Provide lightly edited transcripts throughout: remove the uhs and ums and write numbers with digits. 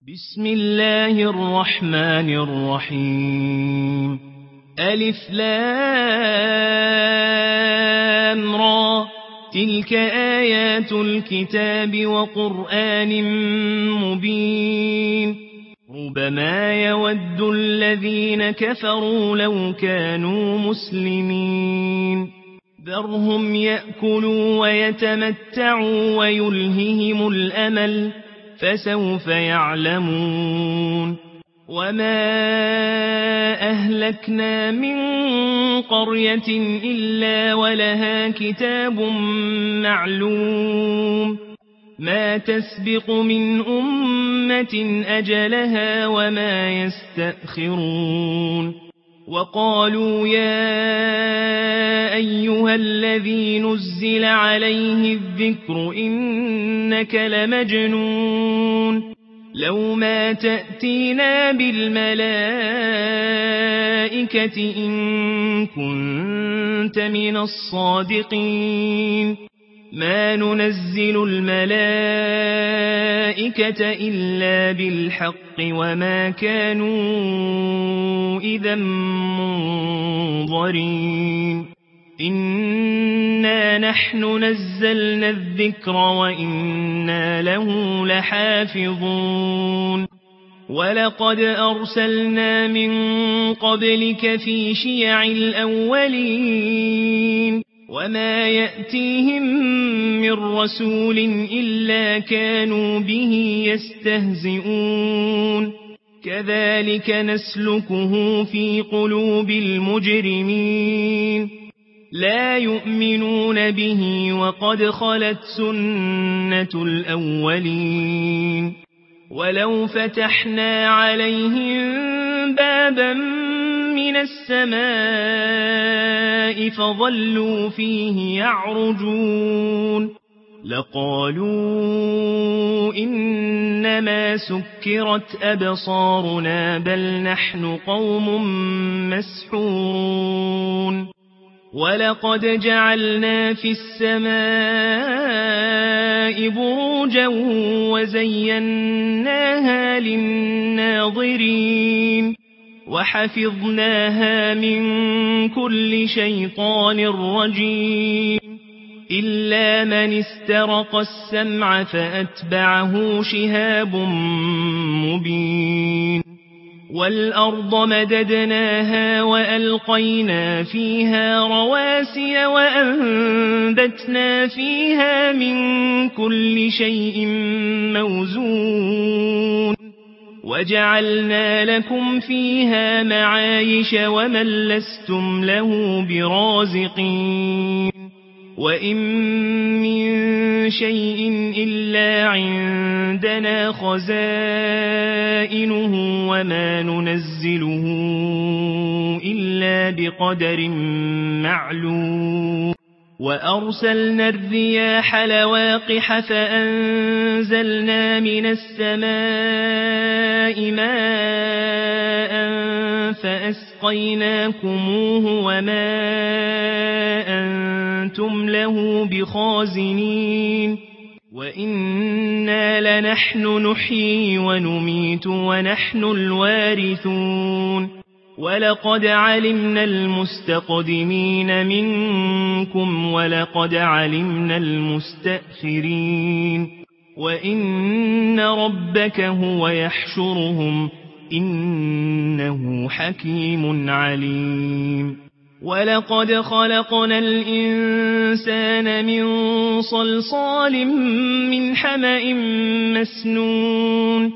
بسم الله الرحمن الرحيم ألف لام را تلك آيات الكتاب وقرآن مبين ربما يود الذين كفروا لو كانوا مسلمين ذرهم يأكلوا ويتمتعوا ويلههم الأمل فسوف يعلمون وما أهلكنا من قرية إلا ولها كتاب معلوم ما تسبق من أمة أجلها وما يستأخرون وقالوا يا أيها الذي نزل عليه الذكر إنك لمجنون لو ما تأتينا بالملائكة إن كنت من الصادقين ما ننزل الملائكة إلا بالحق وما كانوا إذا منظرين إنا نحن نزلنا الذكر وإنا له لحافظون ولقد أرسلنا من قبلك في شيع الأولين وما يأتيهم من رسول إلا كانوا به يستهزئون كذلك نسلكه في قلوب المجرمين لا يؤمنون به وقد خلت سنة الأولين ولو فتحنا عليهم بابا من السماء فظلوا فيه يعرجون لقالوا إنما سكرت أبصارنا بل نحن قوم مسحورون ولقد جعلنا في السماء بروجا وزيناها للناظرين وحفظناها من كل شيطان رجيم إلا من استرق السمع فأتبعه شهاب مبين والأرض مددناها وألقينا فيها رواسي وأنبتنا فيها من كل شيء موزون وجعلنا لكم فيها معايش ومن لستم له برازقين وإن من شيء إلا عندنا خزائنه وما ننزله إلا بقدر معلوم وأرسلنا الرياح لواقح فأنزلنا من السماء ماء فأسقيناكموه وما أنتم له بخازنين وإنا لنحن نحيي ونميت ونحن الوارثون ولقد علمنا المستقدمين منكم ولقد علمنا المستأخرين وإن ربك هو يحشرهم إنه حكيم عليم ولقد خلقنا الإنسان من صلصال من حمأ مسنون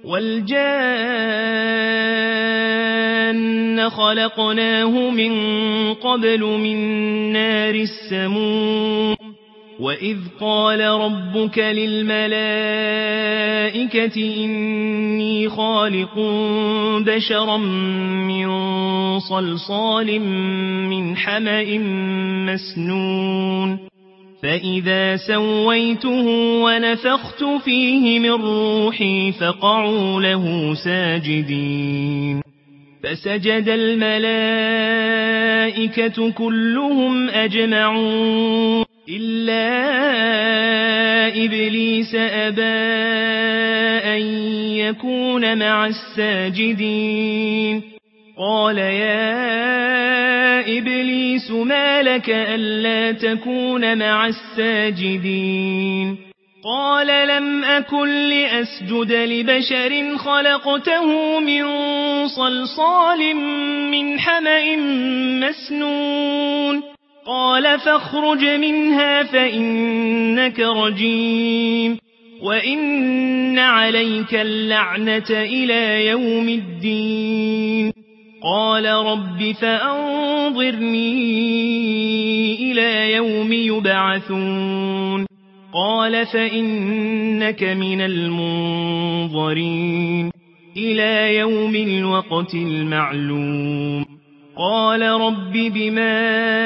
والجان خلقناه من قبل من نار السموم وإذ قال ربك للملائكة إني خالق بشرا من صلصال من حمأ مسنون فإذا سويته ونفخت فيه من روحي فقعوا له ساجدين فسجد الملائكة كلهم أجمعون إلا إبليس أبى أن يكون مع الساجدين قال يا إبليس ما لك ألا تكون مع الساجدين قال لم أكن لأسجد لبشر خلقته من صلصال من حمأ مسنون قال فاخرج منها فإنك رجيم وإن عليك اللعنة إلى يوم الدين قال رب فأنظرني إلى يوم يبعثون قال فإنك من المنظرين إلى يوم الوقت المعلوم قال رب بما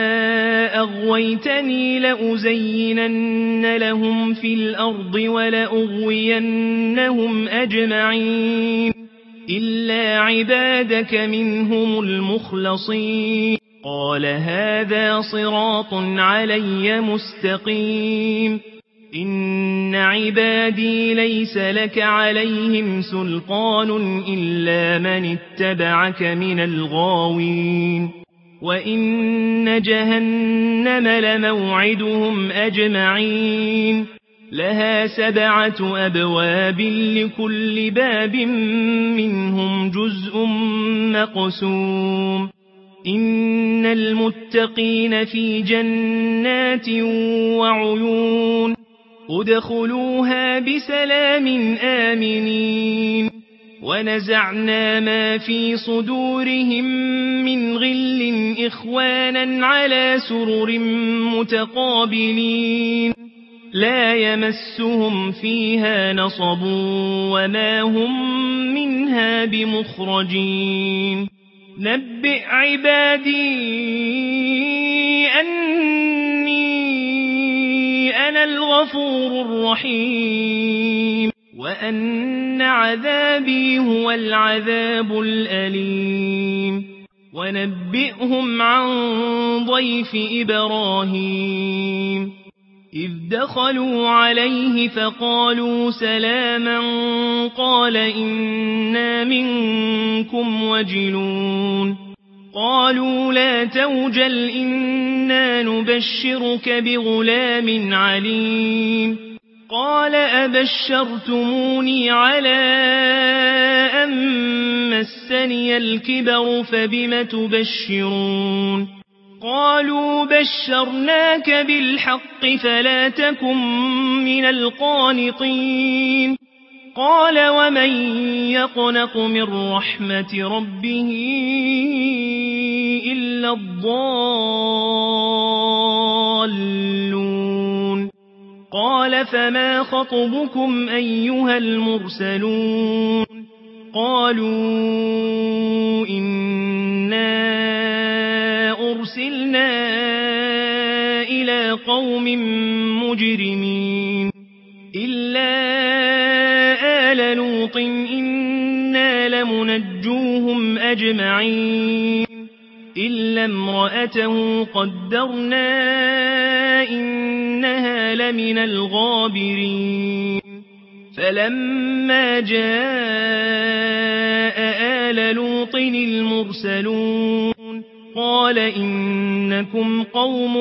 أغويتني لأزينن لهم في الأرض ولأغوينهم أجمعين إلا عبادك منهم المخلصين قال هذا صراط علي مستقيم إن عبادي ليس لك عليهم سلطان إلا من اتبعك من الغاوين وإن جهنم لموعدهم أجمعين لها 7 أبواب لكل باب منهم جزء مقسوم إن المتقين في جنات وعيون ادخلوها بسلام آمنين ونزعنا ما في صدورهم من غل إخوانا على سرر متقابلين لا يمسهم فيها نصب وما هم منها بمخرجين نبئ عبادي أني أنا الغفور الرحيم وأن عذابي هو العذاب الأليم ونبئهم عن ضيف إبراهيم إذ دخلوا عليه فقالوا سلاما قال إنا منكم وجلون قالوا لا توجل إنا نبشرك بغلام عليم قال أبشرتموني على أن مسني الكبر فبم تبشرون قالوا بشرناك بالحق فلا تكن من القانطين قال ومن يقنط من رحمة ربه إلا الضالون قال فما خطبكم أيها المرسلون قالوا إنا أرسلنا إلى قوم مجرمين إلا آل لوط إنا لمنجوهم أجمعين إلا امرأته قدرنا إنها لمن الغابرين فلما جاء آل لوط المرسلون قال إنكم قوم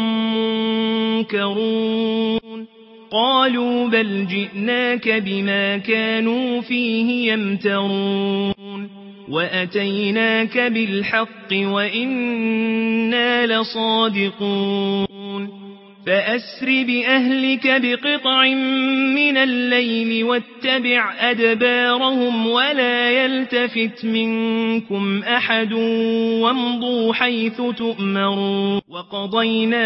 منكرون قالوا بل جئناك بما كانوا فيه يمترون وأتيناك بالحق وإنا لصادقون فأسر بأهلك بقطع من الليل واتبع أدبارهم ولا يلتفت منكم أحد وامضوا حيث تؤمرون وقضينا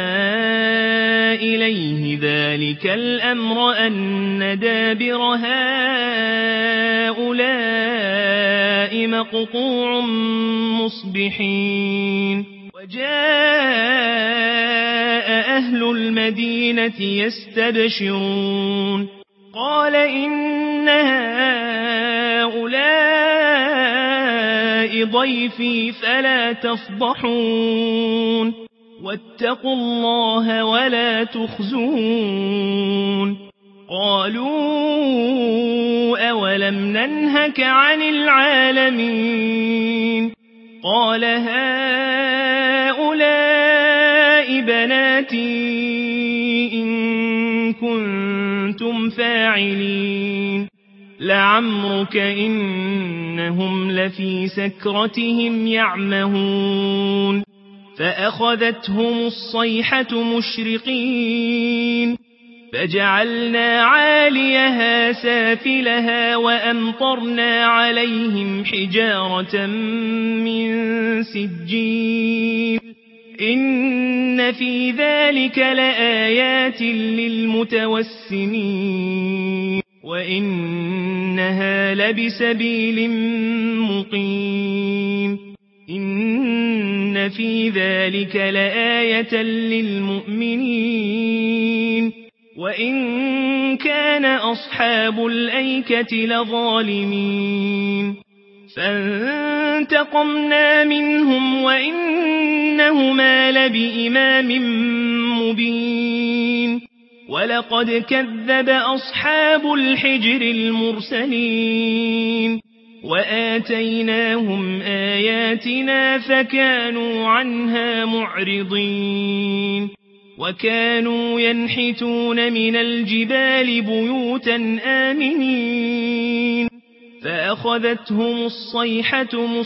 إليه ذلك الأمر أن دابر هؤلاء مقطوع مصبحين وجاء أهل المدينة يستبشرون قال إن هؤلاء ضيفي فلا تفضحون واتقوا الله ولا تخزون قالوا أولم ننهك عن العالمين قال هؤلاء بناتي إن كنتم فاعلين لعمرك إنهم لفي سكرتهم يعمهون فأخذتهم الصيحة مشرقين فجعلنا عاليها سافلها وأمطرنا عليهم حجارة من سجيل إن في ذلك لآيات للمتوسمين وإنها لبسبيل مقيم إن في ذلك لآية للمؤمنين وإن كان أصحاب الأيكة لظالمين فانتقمنا منهم وإنهما لبإمام مبين ولقد كذب أصحاب الحجر المرسلين وآتيناهم آياتنا فكانوا عنها معرضين وكانوا ينحتون من الجبال بيوتا آمنين فأخذتهم الصيحة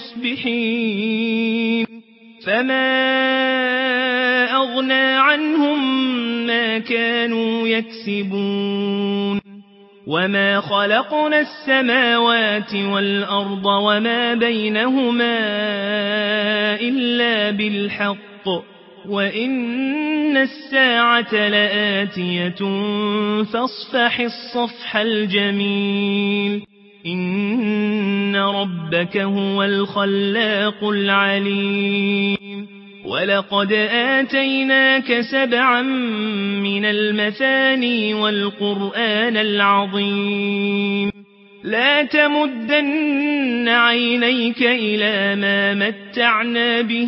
مصبحين فما أغنى عنهم ما كانوا يكسبون وما خلقنا السماوات والأرض وما بينهما إلا بالحق وإن الساعة لآتية فاصفح الصفح الجميل إن ربك هو الخلاق العليم ولقد آتيناك 7 من المثاني والقرآن العظيم لا تمدن عينيك إلى ما متعنا به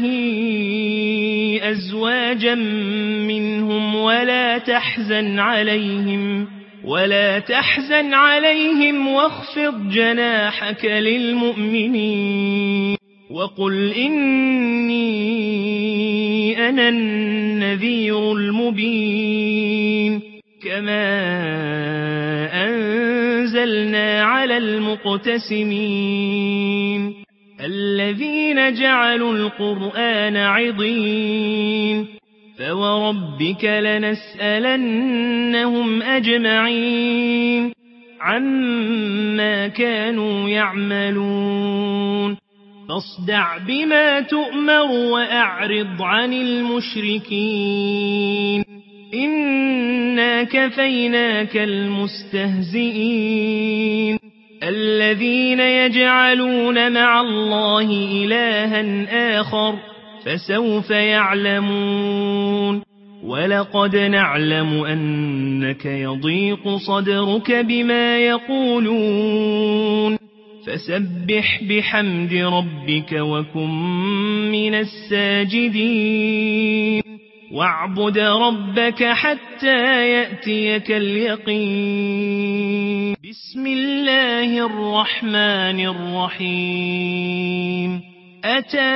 أزواجا منهم ولا تحزن عليهم واخفض جناحك للمؤمنين وقل إني أنا النذير المبين كما أنزلنا على المقتسمين الذين جعلوا القرآن عضين فوربك لنسألنهم أجمعين عما كانوا يعملون فاصدع بما تؤمر وأعرض عن المشركين إنا كفيناك المستهزئين الذين يجعلون مع الله إلها آخر فسوف يعلمون ولقد نعلم أنك يضيق صدرك بما يقولون فسبح بحمد ربك وكن من الساجدين واعبد ربك حتى يأتيك اليقين بسم الله الرحمن الرحيم أتى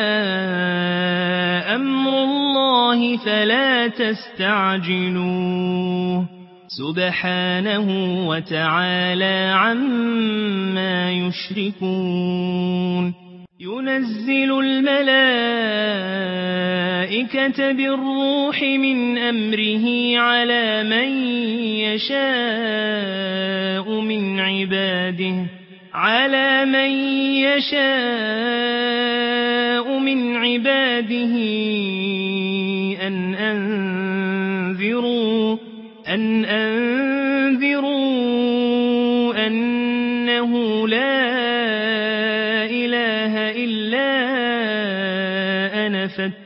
أمر الله فلا تستعجلوه سبحانه وتعالى عما يشركون ينزل الملائكة بالروح من أمره على من يشاء من عباده أن أنذروا أنه لا إله إلا أنا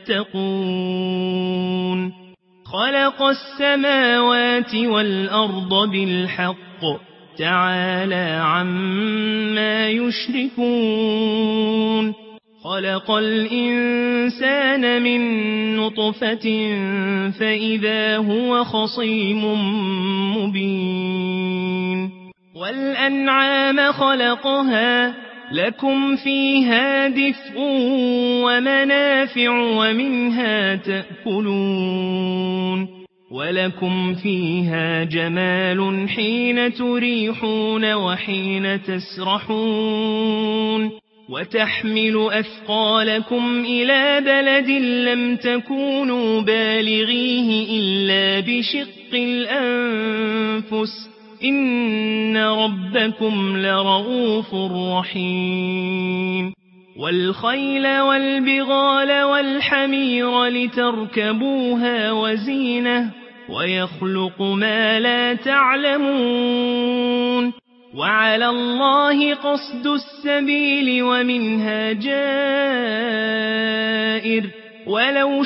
فاتقون خلق السماوات والأرض بالحق تعالى عما يشركون خلق الإنسان من نطفة فإذا هو خصيم مبين والأنعام خلقها لكم فيها دفء ومنافع ومنها تأكلون ولكم فيها جمال حين تريحون وحين تسرحون وتحمل أثقالكم إلى بلد لم تكونوا بالغيه إلا بشق الأنفس إن ربكم لرؤوف رحيم والخيل والبغال والحمير لتركبوها وزينة ويخلق ما لا تعلمون وعلى الله قصد السبيل ومنها جائر ولو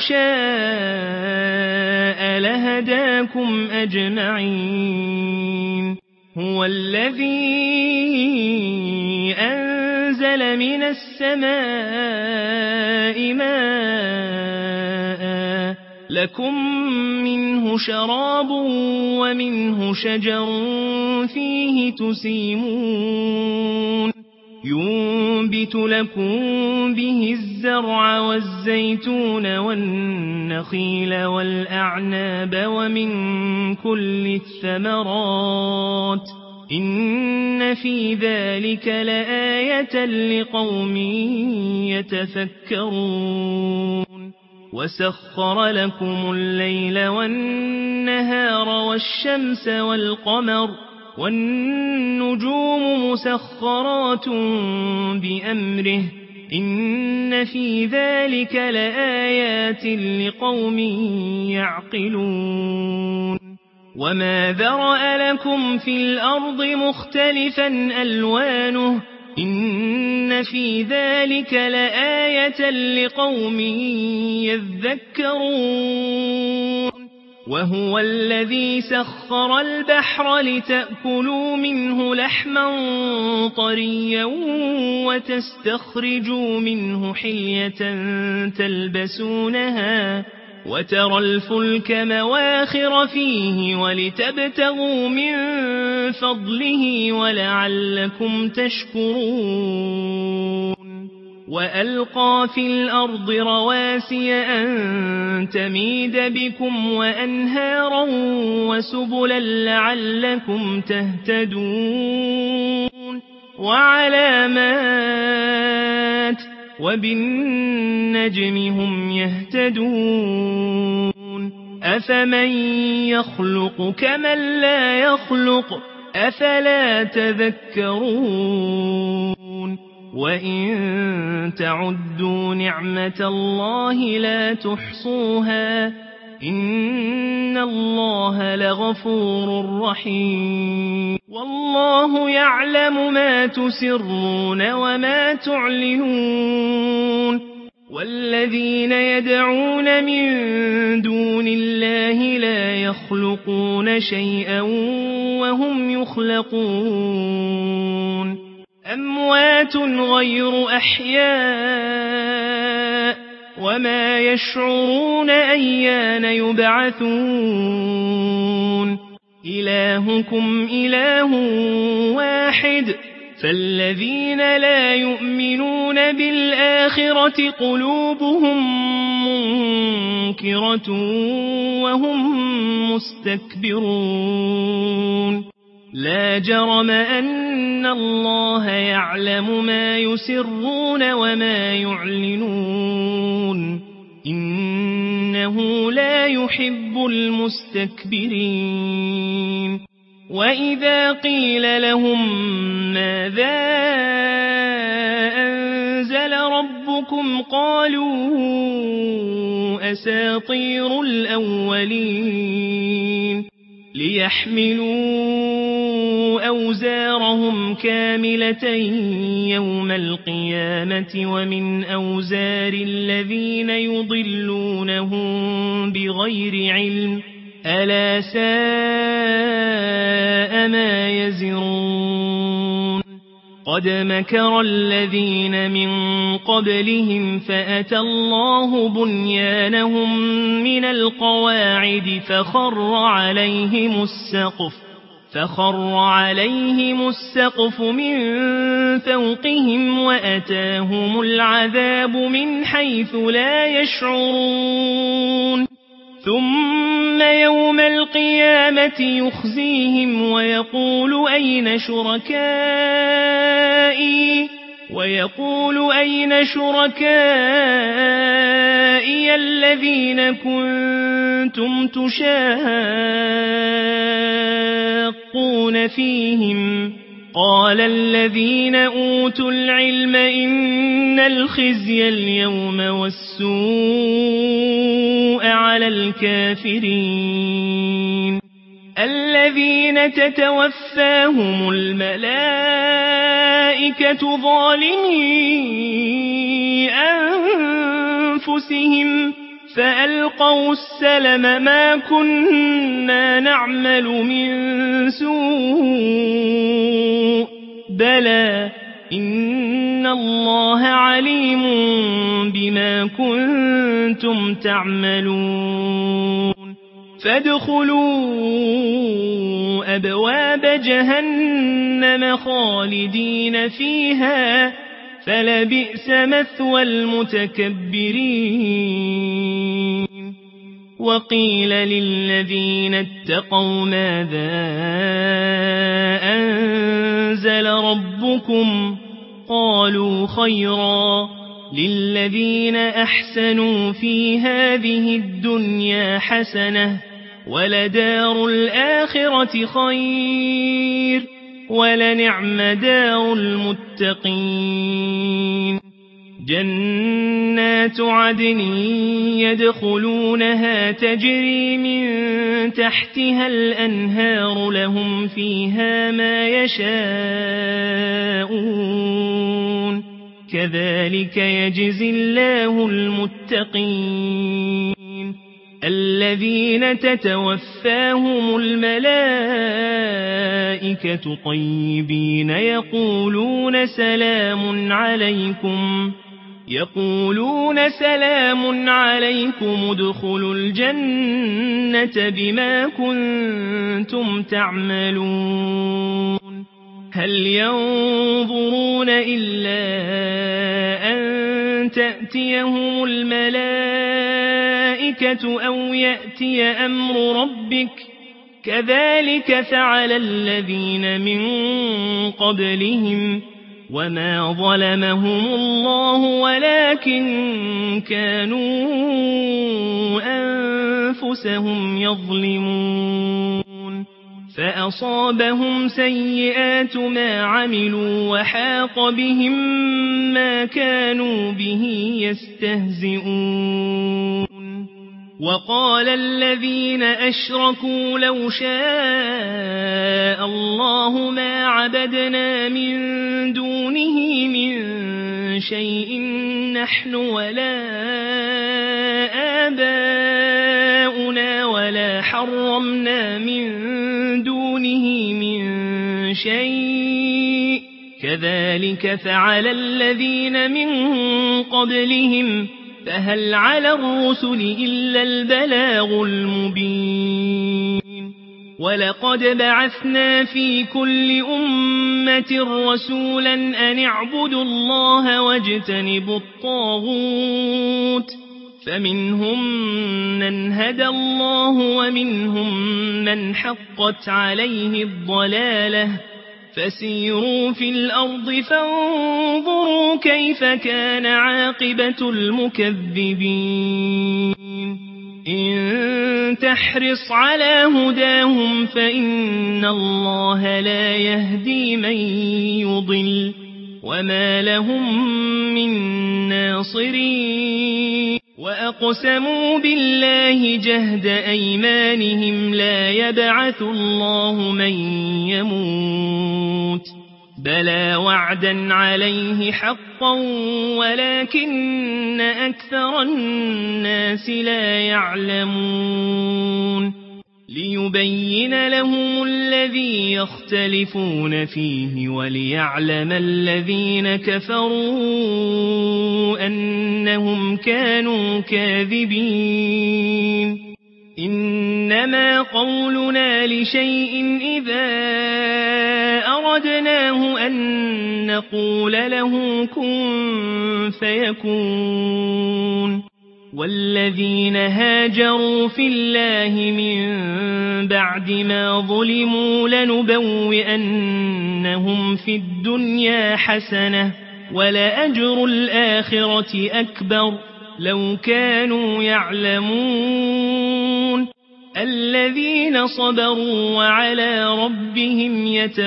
شاء لهداكم أجمعين هو الذي أنزل من السماء ماء لكم منه شراب ومنه شجر فيه تسيمون ينبت لكم به الزرع والزيتون والنخيل والأعناب ومن كل الثمرات إن في ذلك لآية لقوم يتفكرون وسخر لكم الليل والنهار والشمس والقمر والنجوم مسخرات بأمره إن في ذلك لآيات لقوم يعقلون وما ذرأ لكم في الأرض مختلفا ألوانه إن في ذلك لآية لقوم يذكرون وهو الذي سخر البحر لتأكلوا منه لحما طريا وتستخرجوا منه حلية تلبسونها وترى الفلك مواخر فيه ولتبتغوا من فضله ولعلكم تشكرون وألقى في الأرض رواسي أن تميد بكم وأنهارا وسبلا لعلكم تهتدون وعلامات وبالنجم هم يهتدون أفمن يخلق كمن لا يخلق أفلا تذكرون وإن تعدوا نعمة الله لا تحصوها إن الله لغفور رحيم والله يعلم ما تسرون وما تعلنون والذين يدعون من دون الله لا يخلقون شيئا وهم يخلقون أموات غير أحياء وما يشعرون أيان يبعثون إلهكم إله واحد فالذين لا يؤمنون بالآخرة قلوبهم منكرة وهم مستكبرون لا جرم أن الله يعلم ما يسرون وما يعلنون إنه لا يحب المستكبرين وإذا قيل لهم ماذا أنزل ربكم قالوا أساطير الأولين ليحملوا أوزارهم كاملة يوم القيامة ومن أوزار الذين يضلونهم بغير علم ألا ساء ما يزرون قد مكر الذين من قبلهم فأتى الله بنيانهم من القواعد فخر عليهم السقف من فوقهم وأتاهم العذاب من حيث لا يشعرون ثم يوم القيامة يخزيهم ويقول أين شركائي الذين كنتم تشاقون فيهم قال الذين أوتوا العلم إن الخزي اليوم والسوء على الكافرين الذين تتوفاهم الملائكة ظالمي أنفسهم فألقوا السلم ما كنا نعمل من سوء بلى إن الله عليم بما كنتم تعملون فادخلوا أبواب جهنم خالدين فيها فلبئس مثوى المتكبرين وقيل للذين اتقوا ماذا أنزل ربكم قالوا خيرا للذين أحسنوا في هذه الدنيا حسنة ولدار الآخرة خير ولنعم دار المتقين جنات عدن يدخلونها تجري من تحتها الأنهار لهم فيها ما يشاءون كذلك يجزي الله المتقين الذين تتوفاهم الملائكة طيبين يقولون سلام عليكم ادخلوا الجنة بما كنتم تعملون هل ينظرون إلا أن تأتيهم الملائكة أو يأتي أمر ربك كذلك فعل الذين من قبلهم وما ظلمهم الله ولكن كانوا أنفسهم يظلمون فأصابهم سيئات ما عملوا وحاق بهم ما كانوا به يستهزئون وقال الذين أشركوا لو شاء الله ما عبدنا من دونه من شيء نحن ولا آباؤنا ولا حرمنا من دونه من شيء كذلك فعل الذين من قبلهم فهل على الرسل إلا البلاغ المبين ولقد بعثنا في كل أمة رسولا أن اعبدوا الله واجتنبوا الطاغوت فمنهم من هدى الله ومنهم من حقت عليه الضلالة فسيروا في الأرض فانظروا كيف كان عاقبة المكذبين إن تحرص على هداهم فإن الله لا يهدي من يضل وما لهم من ناصرين وأقسموا بالله جهد أيمانهم لا يبعث الله من يموت بلى وعدا عليه حقا ولكن أكثر الناس لا يعلمون ليبين لهم الذي يختلفون فيه وليعلم الذين كفروا أنهم كانوا كاذبين إنما قولنا لشيء إذا أردناه أن نقول له كن فيكون والذين هاجروا في الله من بعد ما ظلموا لنبوئنهم في الدنيا حسنة ولأجر الآخرة أكبر لو كانوا يعلمون الذين صبروا وعلى ربهم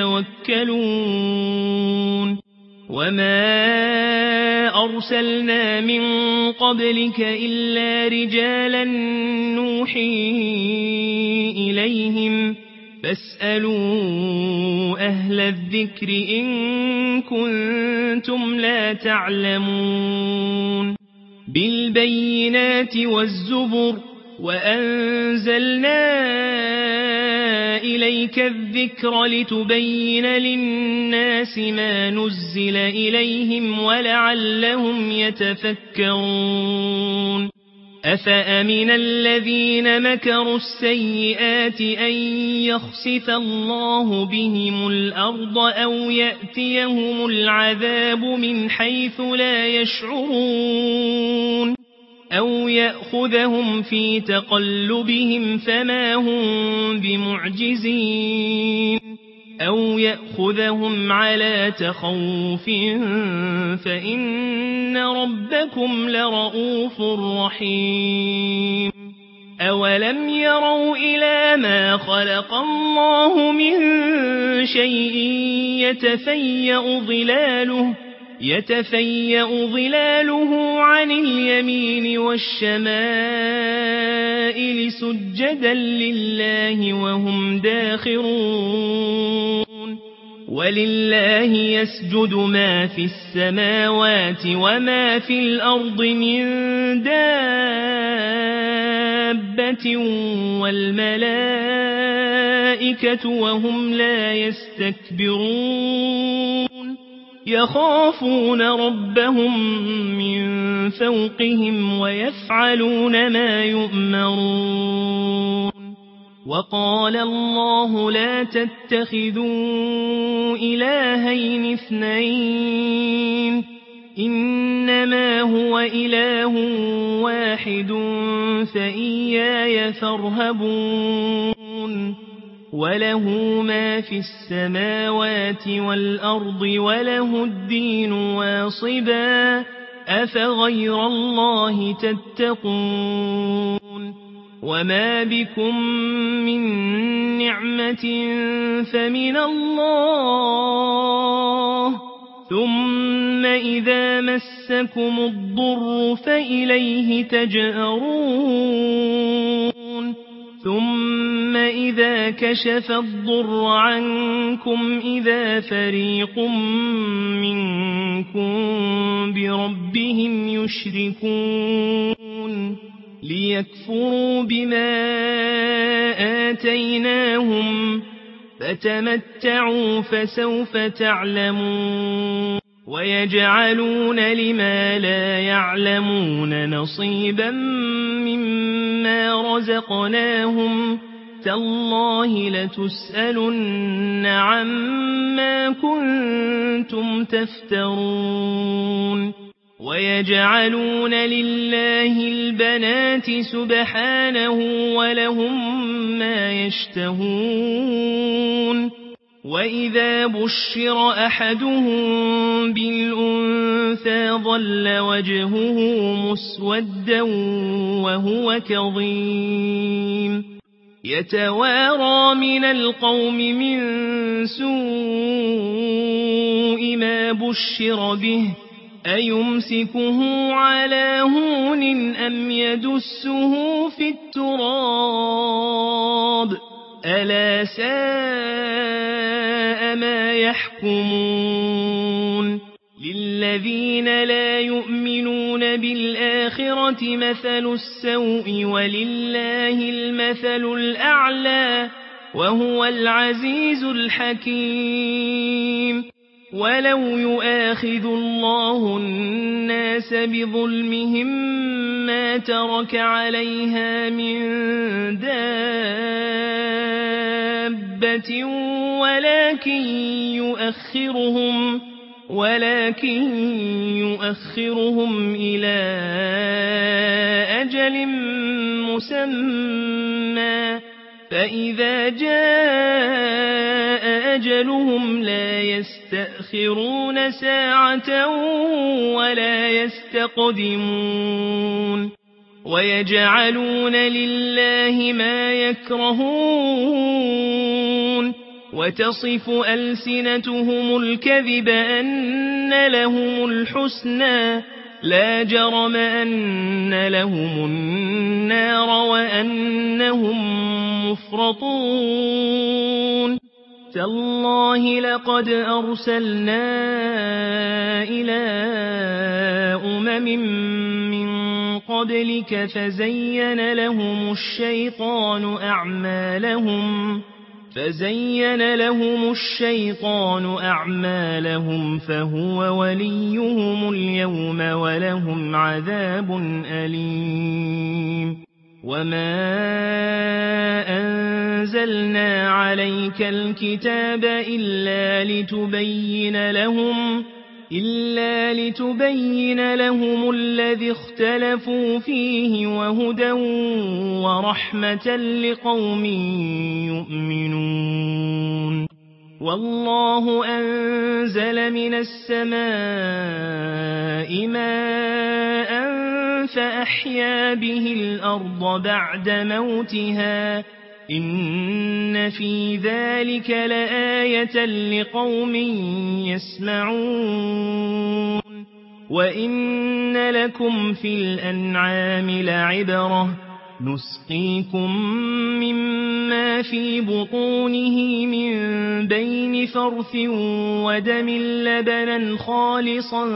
يتوكلون وما أرسلنا من قبلك إلا رجالا نوحي إليهم فاسألوا أهل الذكر إن كنتم لا تعلمون بالبينات والزبر وأنزلنا إليك الذكر لتبين للناس ما نزل إليهم ولعلهم يتفكرون أفأمن الذين مكروا السيئات أن يخسف الله بهم الأرض أو يأتيهم العذاب من حيث لا يشعرون أو يأخذهم في تقلبهم فما هم بمعجزين أو يأخذهم على تخوف فإن ربكم لرؤوف رحيم أولم يروا إلى ما خلق الله من شيء يتفيأ ظلاله عن اليمين والشمائل سجدا لله وهم داخرون ولله يسجد ما في السماوات وما في الأرض من دابة والملائكة وهم لا يستكبرون يخافون ربهم من فوقهم ويفعلون ما يؤمرون وقال الله لا تتخذوا إلهين اثنين إنما هو إله واحد فإياي فارهبون وله ما في السماوات والأرض وله الدين واصبا أفغير الله تتقون وما بكم من نعمة فمن الله ثم إذا مسكم الضر فإليه تجأرون ثم إذا كشف الضر عنكم إذا فريق منكم بربهم يشركون ليكفروا بما آتيناهم فتمتعوا فسوف تعلمون ويجعلون لما لا يعلمون نصيبا مما رزقناهم تالله لتسألن عما كنتم تفترون ويجعلون لله البنات سبحانه ولهم ما يشتهون وإذا بشر أحدهم بالأنثى ظل وجهه مسودا وهو كظيم يتوارى من القوم من سوء ما بشر به أيمسكه على هون أم يدسه في التراب ألا ساء ما يحكمون للذين لا يؤمنون بالآخرة مثل السوء ولله المثل الأعلى وهو العزيز الحكيم ولو يؤاخذ الله الناس بظلمهم ما ترك عليها من دابة ولكن يؤخرهم إلى أجل مسمى فإذا جاء أجلهم لا يستأخرون ساعة ولا يستقدمون ويجعلون لله ما يكرهون وتصف ألسنتهم الكذب أن لهم الحسنى لا جرم أن لهم النار وأنهم مفرطون تالله لقد أرسلنا إلى من قبلك فزين لهم الشيطان أعمالهم فهو وليهم اليوم ولهم عذاب أليم وما أنزلنا عليك الكتاب إلا لتبين لهم الذي اختلفوا فيه وهدى ورحمة لقوم يؤمنون والله أنزل من السماء ماء فأحيا به الأرض بعد موتها إن في ذلك لآية لقوم يسمعون وإن لكم في الأنعام لعبرة نسقيكم مما في بطونه من بين فرث ودم لبنا خالصا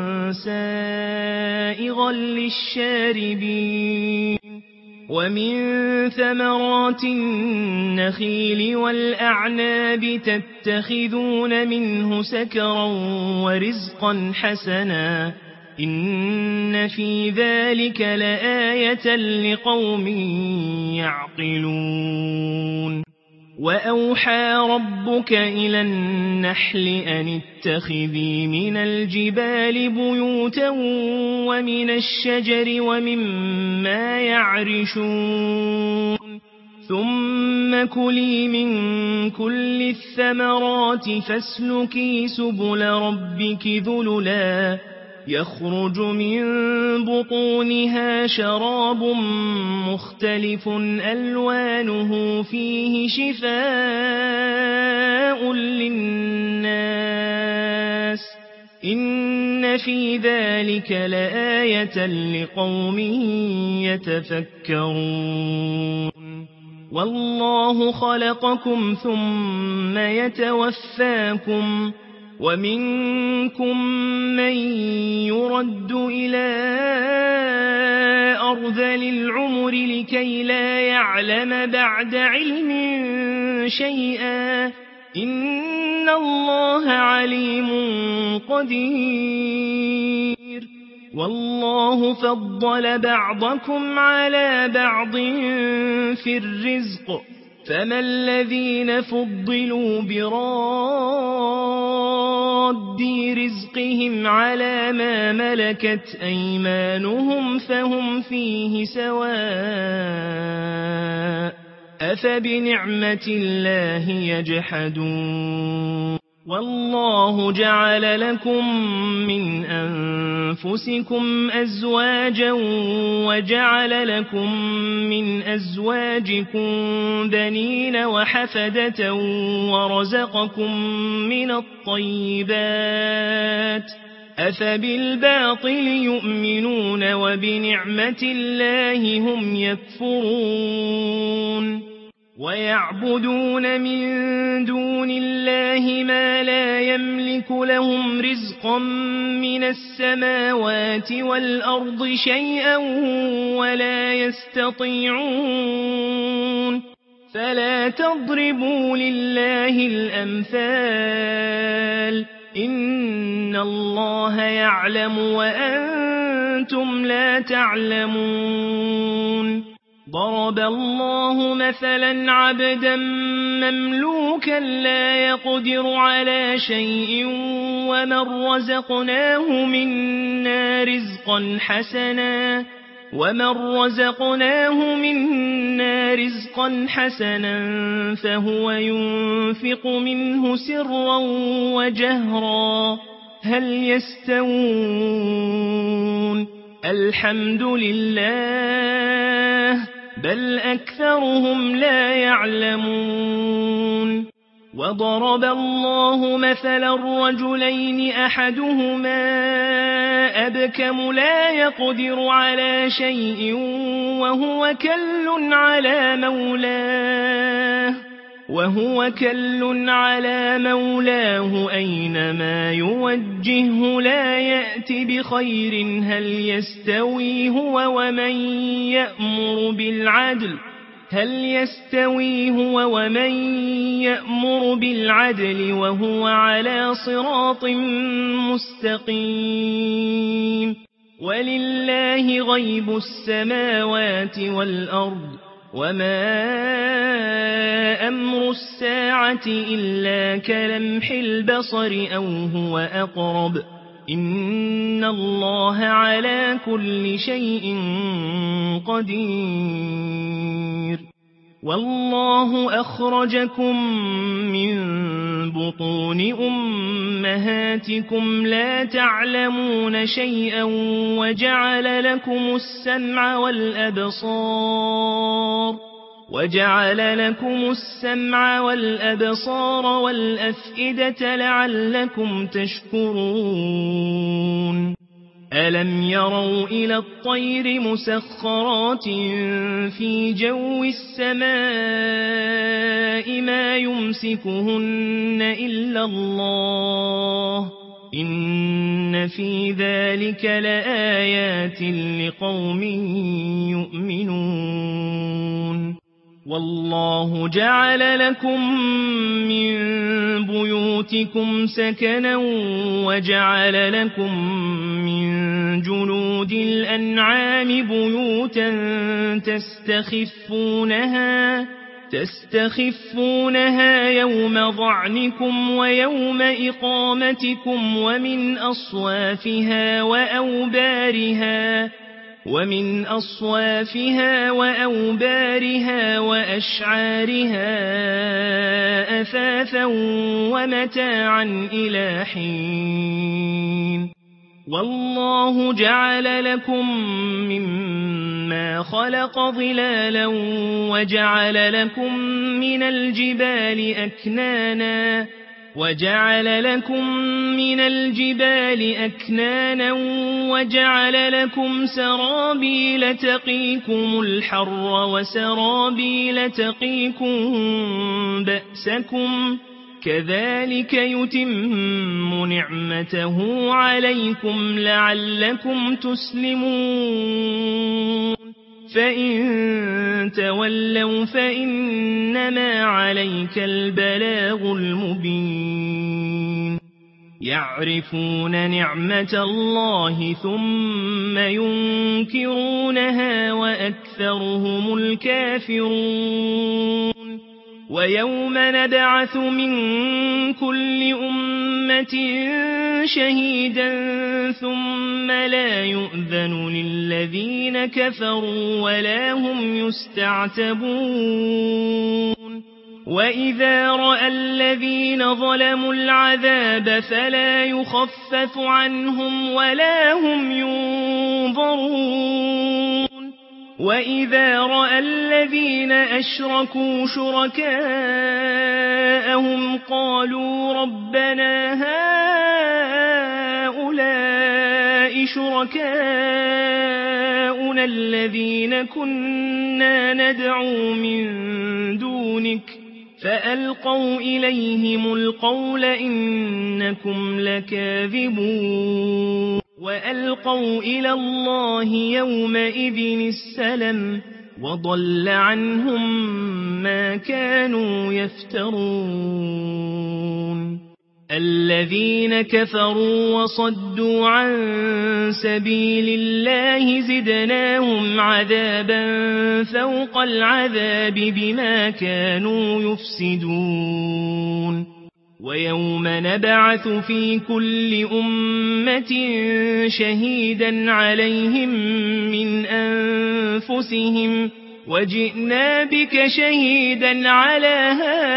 سائغا للشاربين ومن ثمرات النخيل والأعناب تتخذون منه سكرا ورزقا حسنا إن في ذلك لآية لقوم يعقلون وأوحى ربك إلى النحل أن اتخذي من الجبال بيوتا ومن الشجر ومما يعرشون ثم كلي من كل الثمرات فاسلكي سبل ربك ذللا يخرج من بطونها شراب مختلف ألوانه فيه شفاء للناس إن في ذلك لآية لقوم يتفكرون والله خلقكم ثم يتوفاكم ومنكم من يرد إلى أرذل العمر لكي لا يعلم بعد علم شيئا إن الله عليم قدير والله فضل بعضكم على بعض في الرزق فما الذين فضلوا براد رزقهم على ما ملكت أيمانهم فهم فيه سواء أفبنعمة الله يجحدون والله جعل لكم من أنفسكم أزواجا وجعل لكم من أزواجكم بنين وحفدة ورزقكم من الطيبات أفبالباطل يؤمنون وبنعمة الله هم يكفرون ويعبدون من دون الله ما لا يملك لهم رزقا من السماوات والأرض شيئا ولا يستطيعون فلا تضربوا لله الأمثال إن الله يعلم وأنتم لا تعلمون ضرب الله مثلا عبدا مملوكا لا يقدر على شيء ومن رزقناه منا رزقا حسنا فهو ينفق منه سرا وجهرا هل يستوون الحمد لله بل أكثرهم لا يعلمون وضرب الله مثلا الرجلين أحدهما أبكم لا يقدر على شيء وهو كل على مولاه أينما يوجهه لا يأتي بخير هل يستوي هو ومن يأمر بالعدل وهو على صراط مستقيم ولله غيب السماوات والأرض وما أمر الساعة إلا كلمح البصر أو هو أقرب إن الله على كل شيء قدير والله أخرجكم من بطون أمهاتكم لا تعلمون شيئا وجعل لكم السمع والأبصار والأفئدة لعلكم تشكرون ألم يروا إلى الطير مسخرات في جو السماء ما يمسكهن إلا الله إن في ذلك لآيات لقوم يؤمنون والله جعل لكم من بيوتكم سكنا وجعل لكم من جلود الأنعام بيوتا تستخفونها يوم ضعنكم ويوم إقامتكم ومن أصوافها وأوبارها وأشعارها أثاثا ومتاعا إلى حين والله جعل لكم مما خلق ظلالا وجعل لكم من الجبال أكنانا وجعل لكم سرابيل تقيكم الحر وسرابيل تقيكم بأسكم كذلك يتم نعمته عليكم لعلكم تسلمون فإن تولوا فإنما عليك البلاغ المبين يعرفون نعمة الله ثم ينكرونها وأكثرهم الكافرون ويوم نبعث من كل أمة شهيدا ثم لا يؤذن للذين كفروا ولا هم يستعتبون وإذا رأى الذين ظلموا العذاب فلا يخفف عنهم ولا هم ينظرون وإذا رأى الذين أشركوا شركاءهم قالوا ربنا هؤلاء شركاؤنا تذرون الذين كنا ندعو من دونك فألقوا إليهم القول إنكم لكاذبون وألقوا إلى الله يومئذ السلم وضل عنهم ما كانوا يفترون الذين كفروا وصدوا عن سبيل الله زدناهم عذابا فوق العذاب بما كانوا يفسدون ويوم نبعث في كل أمة شهيدا عليهم من أنفسهم وجئنا بك شهيدا على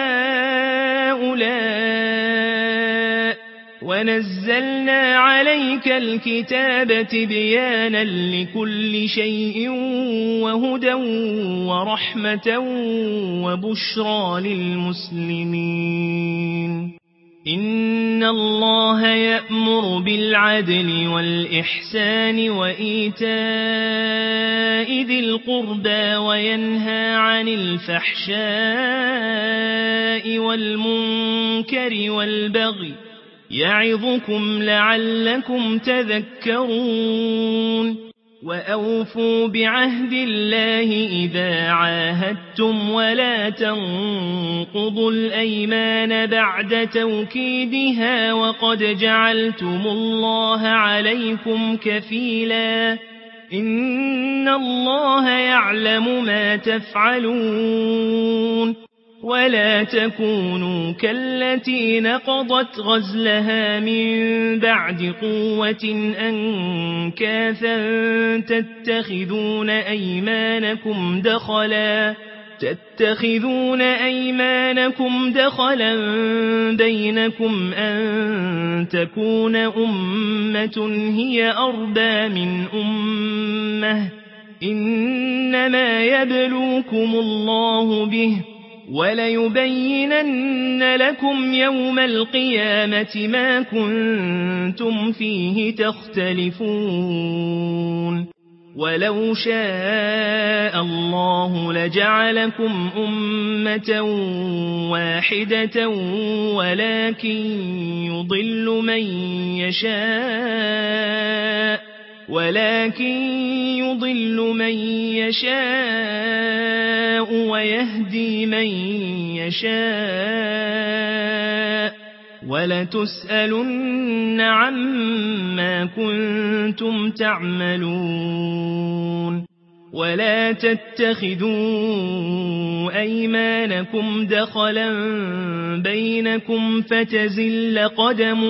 هؤلاء ونزلنا عليك الكتاب تبيانا لكل شيء وهدى ورحمة وبشرى للمسلمين إن الله يأمر بالعدل والإحسان وإيتاء ذي القربى وينهى عن الفحشاء والمنكر والبغي يعظكم لعلكم تذكرون وأوفوا بعهد الله إذا عاهدتم ولا تنقضوا الأيمان بعد توكيدها وقد جعلتم الله عليكم كفيلا إن الله يعلم ما تفعلون ولا تكونوا كالتي نقضت غزلها من بعد قوة أنكاثا تتخذون أيمانكم دخلا بينكم أن تكون أمة هي أربى من أمة إنما يبلوكم الله به وليبينن لكم يوم القيامة ما كنتم فيه تختلفون ولو شاء الله لجعلكم أمة واحدة ولكن يضل من يشاء ويهدي من يشاء ولتسألن عما كنتم تعملون ولا تتخذوا أيمانكم دخلا بينكم فتزل قدم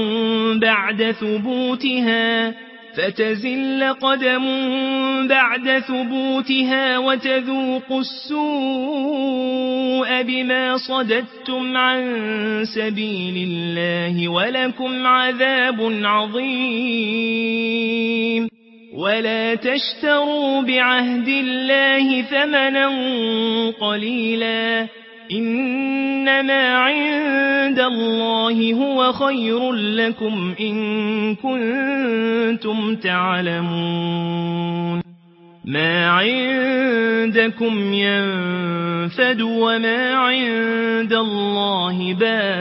بعد ثبوتها وتذوقوا السوء بما صددتم عن سبيل الله ولكم عذاب عظيم ولا تشتروا بعهد الله ثمنا قليلا إنما عند الله هو خير لكم إن كنتم تعلمون ما عندكم ينفد وما عند الله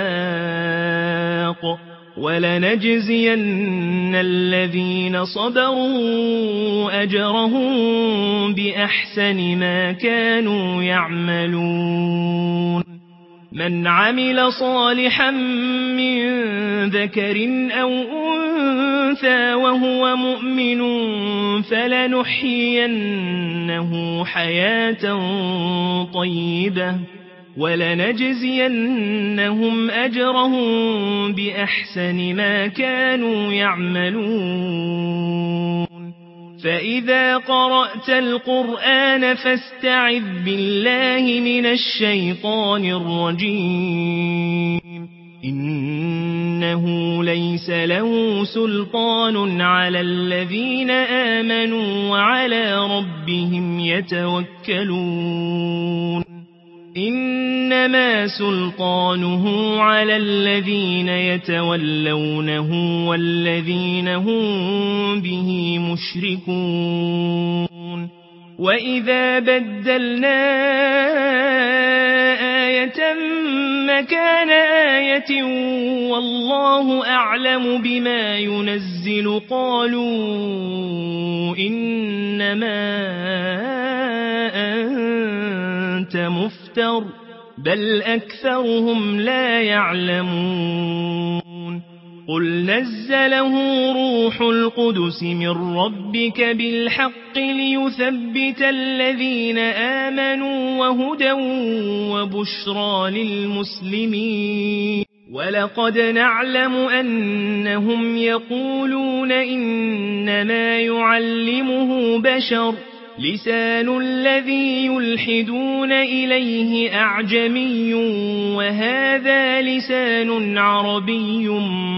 باق ولنجزين الذين صبروا أجرهم بأحسن ما كانوا يعملون من عمل صالحا من ذكر أو أنثى وهو مؤمن فلنحيينه حياة طيبة ولنجزينهم أجرهم بأحسن ما كانوا يعملون فإذا قرأت القرآن فاستعذ بالله من الشيطان الرجيم إنه ليس له سلطان على الذين آمنوا وعلى ربهم يتوكلون إنما سلطانه على الذين يتولونه والذين هم به مشركون وإذا بدلنا آية مكان آية والله أعلم بما ينزل قالوا إنما أنت مفتر بل أكثرهم لا يعلمون قل نزله روح القدس من ربك بالحق ليثبت الذين آمنوا وهدى وبشرى للمسلمين ولقد نعلم أنهم يقولون إنما يعلمه بشر لسان الذي يلحدون إليه أعجمي وهذا لسان عربي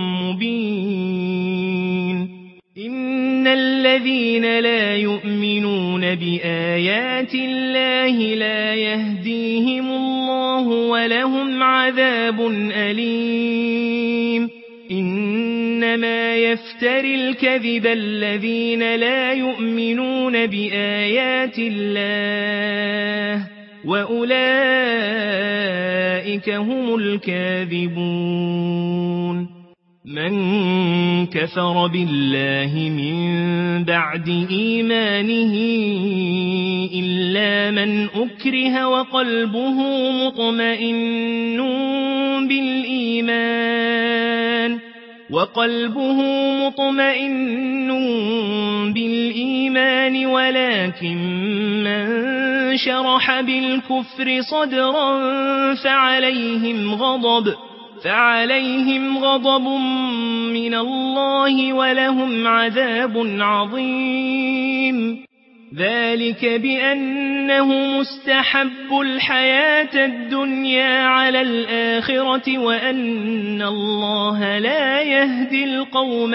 مبين إن الذين لا يؤمنون بآيات الله لا يهديهم الله ولهم عذاب أليم إنما يفتري الكذب الذين لا يؤمنون بآيات الله وأولئك هم الكاذبون من كفر بالله من بعد إيمانه إلا من أكره وقلبه مطمئن بالإيمان ولكن من شرح بالكفر صدرا فعليهم غضب من الله ولهم عذاب عظيم ذلك بأنه مستحب الحياة الدنيا على الآخرة وأن الله لا يهدي القوم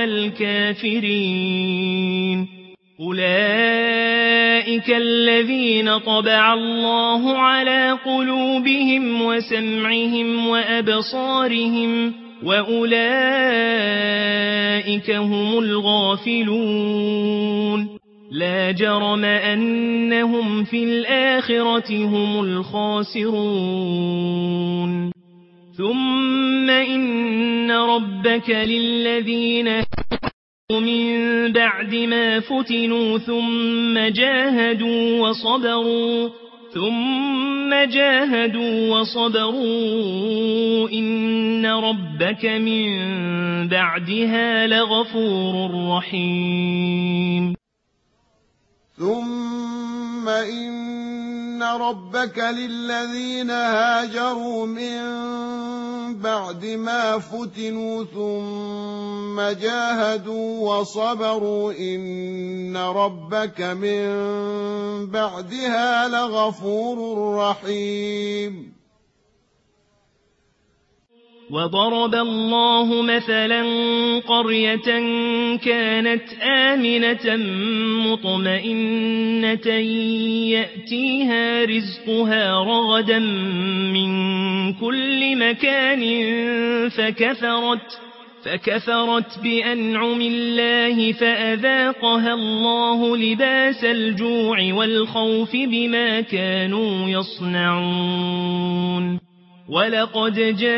الكافرين أولئك الذين طبع الله على قلوبهم وسمعهم وأبصارهم وأولئك هم الغافلون لا جرم أنهم في الآخرة هم الخاسرون ثم إن ربك للذين من بعد ما فتنوا ثم جاهدوا وصبروا إن ربك من بعدها لغفور رحيم ثم إن ربك للذين هاجروا من بعد ما فتنوا ثم جاهدوا وصبروا إن ربك من بعدها لغفور رحيم وضرب الله مثلا قرية كانت آمنة مطمئنة يأتيها رزقها رغدا من كل مكان فكفرت بأنعم الله فأذاقها الله لباس الجوع والخوف بما كانوا يصنعون ولقد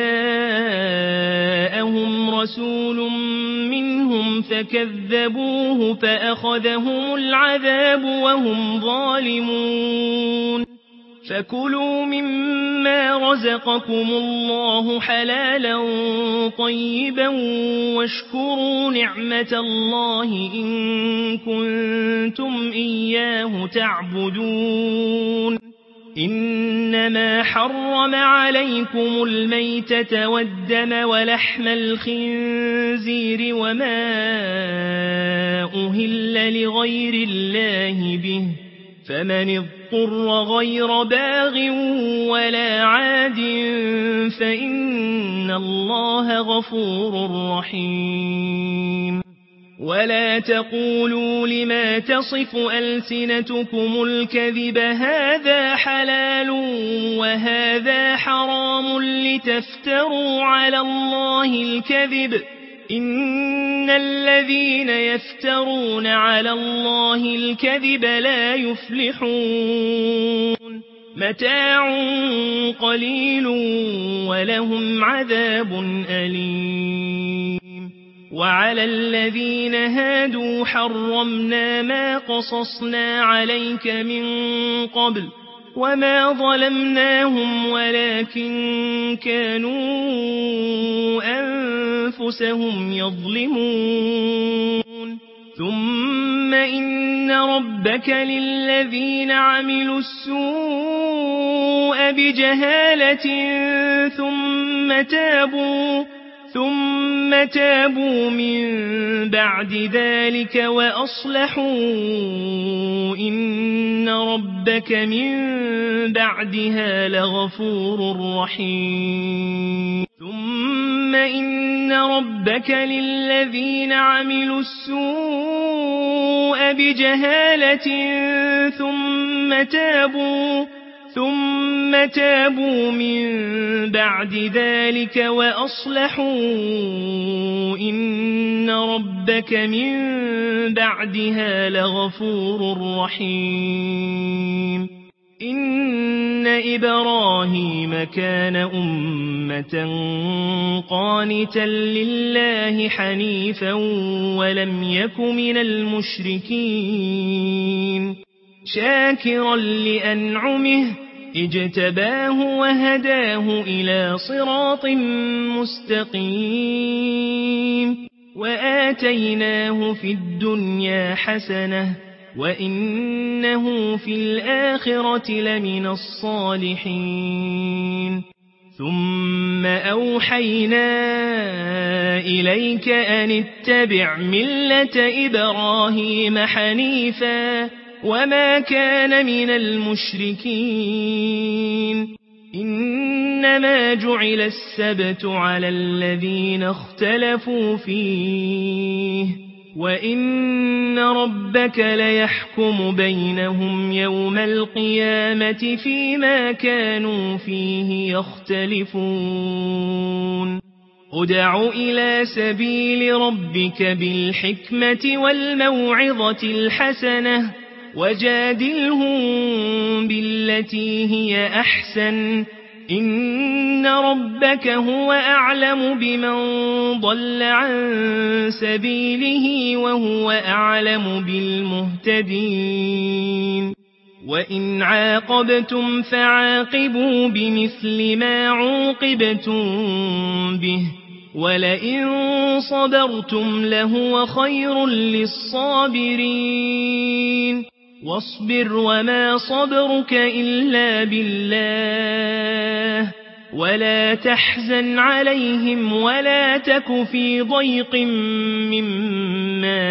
جاءهم رسول منهم فكذبوه فأخذهم العذاب وهم ظالمون فكلوا مما رزقكم الله حلالا طيبا واشكروا نعمة الله إن كنتم إياه تعبدون إنما حرم عليكم الميتة والدم ولحم الخنزير وما أهل لغير الله به فمن اضطر غير باغ ولا عاد فإن الله غفور رحيم ولا تقولوا لما تصف ألسنتكم الكذب هذا حلال وهذا حرام لتفتروا على الله الكذب إن الذين يفترون على الله الكذب لا يفلحون متاع قليل ولهم عذاب أليم وعلى الذين هادوا حرمنا ما قصصنا عليك من قبل وما ظلمناهم ولكن كانوا أنفسهم يظلمون ثم إن ربك للذين عملوا السوء بجهالة ثم تابوا من بعد ذلك وأصلحوا إن ربك من بعدها لغفور رحيم ثم إن ربك للذين عملوا السوء بجهالة ثم تابوا من بعد ذلك وأصلحوا إن ربك من بعدها لغفور رحيم إن إبراهيم كان أمة قانتا لله حنيفا ولم يك من المشركين شاكرا لأنعمه اجتباه وهداه إلى صراط مستقيم وآتيناه في الدنيا حسنة وإنه في الآخرة لمن الصالحين ثم أوحينا إليك أن اتبع ملة إبراهيم حنيفا وما كان من المشركين إنما جعل السبت على الذين اختلفوا فيه وإن ربك ليحكم بينهم يوم القيامة فيما كانوا فيه يختلفون ادع إلى سبيل ربك بالحكمة والموعظة الحسنة وجادلهم بالتي هي أحسن إن ربك هو أعلم بمن ضل عن سبيله وهو أعلم بالمهتدين وإن عاقبتم فعاقبوا بمثل ما عوقبتم به ولئن صبرتم لهو خير للصابرين واصبر وما صبرك إلا بالله ولا تحزن عليهم ولا تك في ضيق مما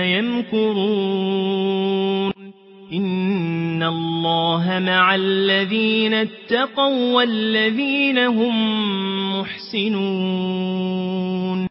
يمكرون إن الله مع الذين اتقوا والذين هم محسنون